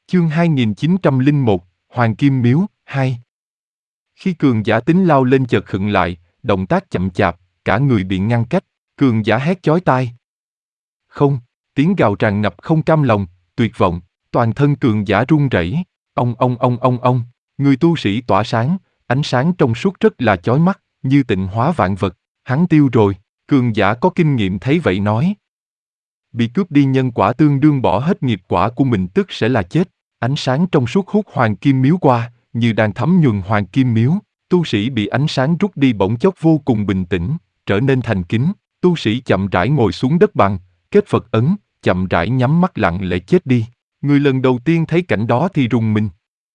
Chương 2901, Hoàng Kim Miếu, 2. Khi cường giả tính lao lên chợt khựng lại, động tác chậm chạp, cả người bị ngăn cách, cường giả hét chói tai. Không, tiếng gào tràn ngập không cam lòng, tuyệt vọng, toàn thân cường giả run rẩy, ông, người tu sĩ tỏa sáng, ánh sáng trong suốt rất là chói mắt, như tịnh hóa vạn vật, hắn tiêu rồi, cường giả có kinh nghiệm thấy vậy nói. Bị cướp đi nhân quả tương đương bỏ hết nghiệp quả của mình tức sẽ là chết, ánh sáng trong suốt hút Hoàng Kim Miếu qua, như đang thấm nhuần Hoàng Kim Miếu, tu sĩ bị ánh sáng rút đi bỗng chốc vô cùng bình tĩnh, trở nên thành kính, tu sĩ chậm rãi ngồi xuống đất bằng, kết Phật ấn, chậm rãi nhắm mắt lặng lẽ chết đi. Người lần đầu tiên thấy cảnh đó thì rùng mình.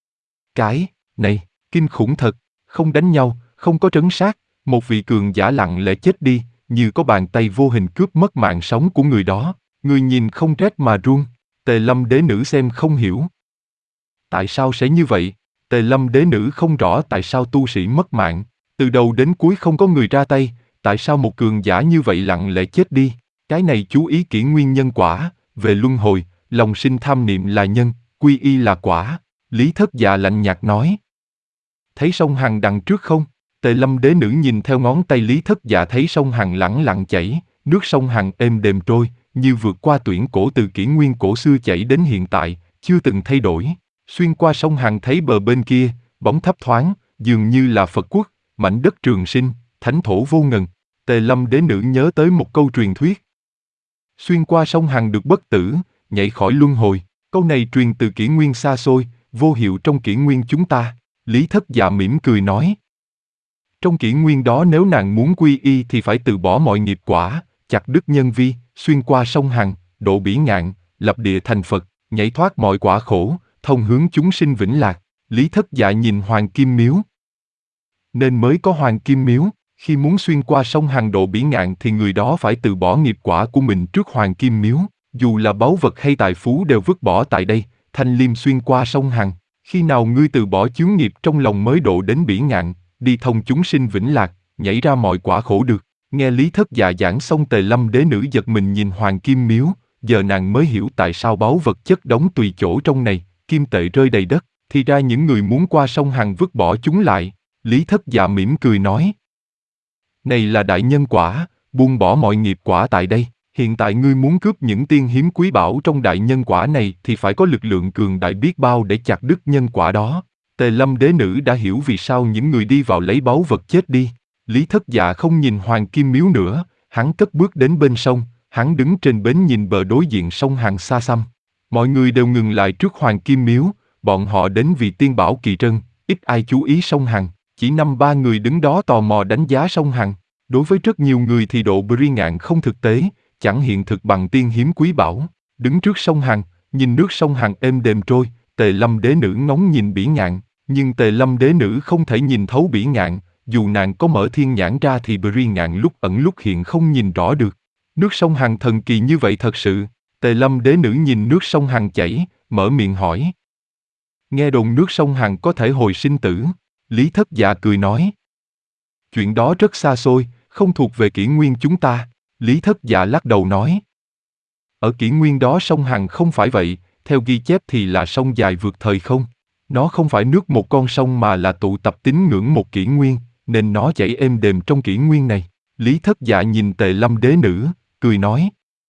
Cái này, kinh khủng thật, không đánh nhau, không có trấn sát, một vị cường giả lặng lẽ chết đi, như có bàn tay vô hình cướp mất mạng sống của người đó. Người nhìn không rét mà run, Tề Lâm đế nữ xem không hiểu. Tại sao sẽ như vậy? Tề Lâm đế nữ không rõ tại sao tu sĩ mất mạng, từ đầu đến cuối không có người ra tay, tại sao một cường giả như vậy lặng lẽ chết đi? Cái này chú ý kỹ nguyên nhân quả, về luân hồi, lòng sinh tham niệm là nhân, quy y là quả. Lý Thất Dạ lạnh nhạt nói. Thấy sông Hằng đằng trước không? Tề Lâm đế nữ nhìn theo ngón tay Lý Thất Dạ thấy sông Hằng lẳng lặng chảy, nước sông Hằng êm đềm trôi, như vượt qua tuyển cổ từ kỷ nguyên cổ xưa chảy đến hiện tại, chưa từng thay đổi. Xuyên qua sông Hằng thấy bờ bên kia, bóng thấp thoáng, dường như là Phật quốc, mảnh đất trường sinh, thánh thổ vô ngần. Tề Lâm đế nữ nhớ tới một câu truyền thuyết. Xuyên qua sông Hằng được bất tử, nhảy khỏi luân hồi. Câu này truyền từ kỷ nguyên xa xôi, vô hiệu trong kỷ nguyên chúng ta. Lý Thất Dạ mỉm cười nói. Trong kỷ nguyên đó nếu nàng muốn quy y thì phải từ bỏ mọi nghiệp quả, chặt đứt nhân vi, xuyên qua sông Hằng, độ bỉ ngạn, lập địa thành Phật, nhảy thoát mọi quả khổ, thông hướng chúng sinh vĩnh lạc. Lý Thất Dạ nhìn Hoàng Kim Miếu. Nên mới có Hoàng Kim Miếu, khi muốn xuyên qua sông Hằng độ bỉ ngạn thì người đó phải từ bỏ nghiệp quả của mình trước Hoàng Kim Miếu, dù là báu vật hay tài phú đều vứt bỏ tại đây, thanh liêm xuyên qua sông Hằng. Khi nào ngươi từ bỏ chướng nghiệp trong lòng mới độ đến bỉ ngạn, đi thông chúng sinh vĩnh lạc, nhảy ra mọi quả khổ được. Nghe Lý Thất Dạ giảng xong Tề Lâm đế nữ giật mình nhìn Hoàng Kim Miếu, giờ nàng mới hiểu tại sao báu vật chất đóng tùy chỗ trong này, kim tệ rơi đầy đất, thì ra những người muốn qua sông Hằng vứt bỏ chúng lại. Lý Thất Dạ mỉm cười nói. Này là đại nhân quả, buông bỏ mọi nghiệp quả tại đây, hiện tại ngươi muốn cướp những tiên hiếm quý báu trong đại nhân quả này thì phải có lực lượng cường đại biết bao để chặt đứt nhân quả đó. Tề Lâm đế nữ đã hiểu vì sao những người đi vào lấy báu vật chết đi. Lý Thất Dạ không nhìn Hoàng Kim Miếu nữa, hắn cất bước đến bên sông, hắn đứng trên bến nhìn bờ đối diện sông Hằng xa xăm. Mọi người đều ngừng lại trước Hoàng Kim Miếu, bọn họ đến vì tiên bảo kỳ trân, ít ai chú ý sông Hằng, chỉ 5-3 người đứng đó tò mò đánh giá sông Hằng. Đối với rất nhiều người thì độ bỉ ngạn không thực tế, chẳng hiện thực bằng tiên hiếm quý bảo. Đứng trước sông Hằng, nhìn nước sông Hằng êm đềm trôi, Tề Lâm đế nữ ngóng nhìn bỉ ngạn, nhưng Tề Lâm đế nữ không thể nhìn thấu bỉ ngạn. Dù nàng có mở thiên nhãn ra thì bỉ ngạn lúc ẩn lúc hiện không nhìn rõ được. Nước sông Hằng thần kỳ như vậy thật sự. Tề Lâm đế nữ nhìn nước sông Hằng chảy, mở miệng hỏi. Nghe đồn nước sông Hằng có thể hồi sinh tử. Lý Thất Dạ cười nói. Chuyện đó rất xa xôi, không thuộc về kỷ nguyên chúng ta. Lý Thất Dạ lắc đầu nói. Ở kỷ nguyên đó sông Hằng không phải vậy, theo ghi chép thì là sông dài vượt thời không. Nó không phải nước một con sông mà là tụ tập tín ngưỡng một kỷ nguyên, nên nó chảy êm đềm trong kỷ nguyên này. Lý Thất Dạ nhìn Tề Lâm đế nữ, cười nói.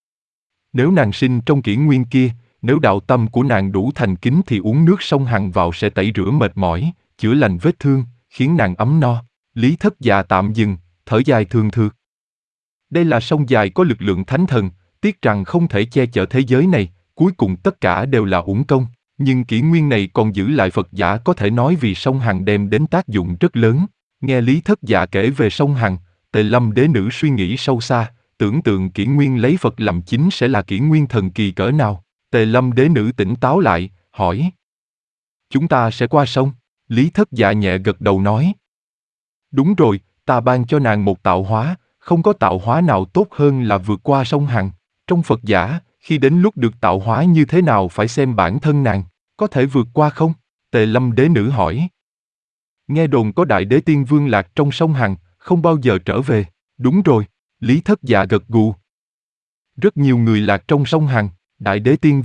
Nếu nàng sinh trong kỷ nguyên kia, nếu đạo tâm của nàng đủ thành kính thì uống nước sông Hằng vào sẽ tẩy rửa mệt mỏi, chữa lành vết thương, khiến nàng ấm no. Lý Thất Dạ tạm dừng, thở dài thường thượt. Đây là sông dài có lực lượng thánh thần, tiếc rằng không thể che chở thế giới này, cuối cùng tất cả đều là uổng công. Nhưng kỷ nguyên này còn giữ lại Phật giả có thể nói vì sông Hằng đem đến tác dụng rất lớn. Nghe Lý Thất Dạ kể về sông Hằng, Tề Lâm đế nữ suy nghĩ sâu xa, tưởng tượng kỷ nguyên lấy Phật làm chính sẽ là kỷ nguyên thần kỳ cỡ nào. Tề Lâm đế nữ tỉnh táo lại, hỏi. Chúng ta sẽ qua sông? Lý Thất Dạ nhẹ gật đầu nói. Đúng rồi, ta ban cho nàng một tạo hóa, không có tạo hóa nào tốt hơn là vượt qua sông Hằng. Trong Phật giả, khi đến lúc được tạo hóa như thế nào phải xem bản thân nàng, có thể vượt qua không? Tề Lâm đế nữ hỏi. Nghe đồn có Đại Đế Tiên Vương lạc trong sông Hằng, không bao giờ trở về. Đúng rồi, Lý Thất Dạ gật gù. Rất nhiều người lạc trong sông Hằng, Đại Đế Tiên Vương,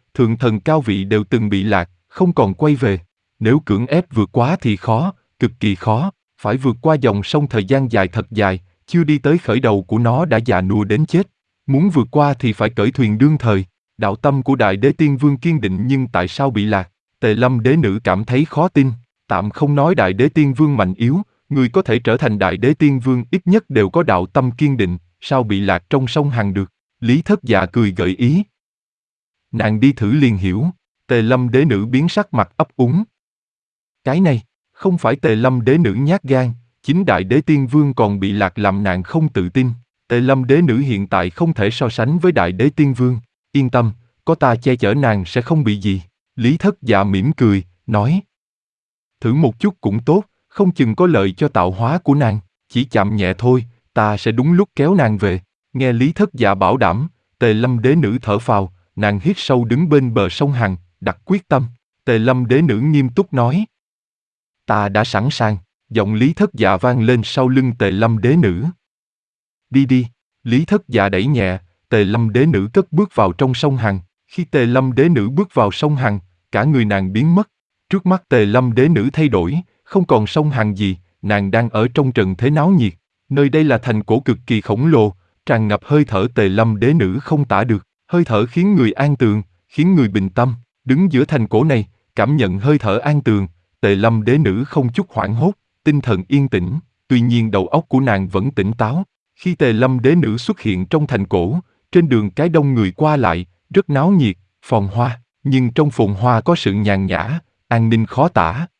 thượng thần cao vị đều từng bị lạc, không còn quay về. Nếu cưỡng ép vượt quá thì khó, cực kỳ khó, phải vượt qua dòng sông thời gian dài thật dài, chưa đi tới khởi đầu của nó đã già nua đến chết. Muốn vượt qua thì phải cởi thuyền đương thời. Đạo tâm của Đại Đế Tiên Vương kiên định nhưng tại sao bị lạc? Tề Lâm Đế Nữ cảm thấy khó tin, tạm không nói Đại Đế Tiên Vương mạnh yếu, người có thể trở thành Đại Đế Tiên Vương ít nhất đều có đạo tâm kiên định, sao bị lạc trong sông Hằng được? Lý Thất Dạ cười gợi ý. Nàng đi thử liền hiểu. Tề Lâm Đế Nữ biến sắc mặt ấp úng. Cái này, không phải Tề Lâm Đế Nữ nhát gan, chính Đại Đế Tiên Vương còn bị lạc làm nàng không tự tin. Tề Lâm Đế Nữ hiện tại không thể so sánh với Đại Đế Tiên Vương. Yên tâm, có ta che chở nàng sẽ không bị gì. Lý Thất Dạ mỉm cười, nói. Thử một chút cũng tốt, không chừng có lợi cho tạo hóa của nàng, chỉ chạm nhẹ thôi, ta sẽ đúng lúc kéo nàng về. Nghe Lý Thất Dạ bảo đảm, Tề Lâm Đế Nữ thở phào, nàng hít sâu đứng bên bờ sông Hằng, đặt quyết tâm. Tề Lâm Đế Nữ nghiêm túc nói. Ta đã sẵn sàng, giọng Lý Thất Dạ vang lên sau lưng Tề Lâm Đế Nữ. Đi đi, Lý Thất Dạ đẩy nhẹ, Tề Lâm Đế Nữ cất bước vào trong sông Hằng. Khi Tề Lâm Đế Nữ bước vào sông Hằng, cả người nàng biến mất. Trước mắt Tề Lâm Đế Nữ thay đổi, không còn sông Hằng gì, nàng đang ở trong trần thế náo nhiệt. Nơi đây là thành cổ cực kỳ khổng lồ, tràn ngập hơi thở Tề Lâm Đế Nữ không tả được. Hơi thở khiến người an tường, khiến người bình tâm. Đứng giữa thành cổ này, cảm nhận hơi thở an tường, Tề Lâm Đế Nữ không chút hoảng hốt, tinh thần yên tĩnh, tuy nhiên đầu óc của nàng vẫn tỉnh táo. Khi Tề Lâm Đế Nữ xuất hiện trong thành cổ, trên đường cái đông người qua lại, rất náo nhiệt, phồn hoa, nhưng trong phồn hoa có sự nhàn nhã, an ninh khó tả.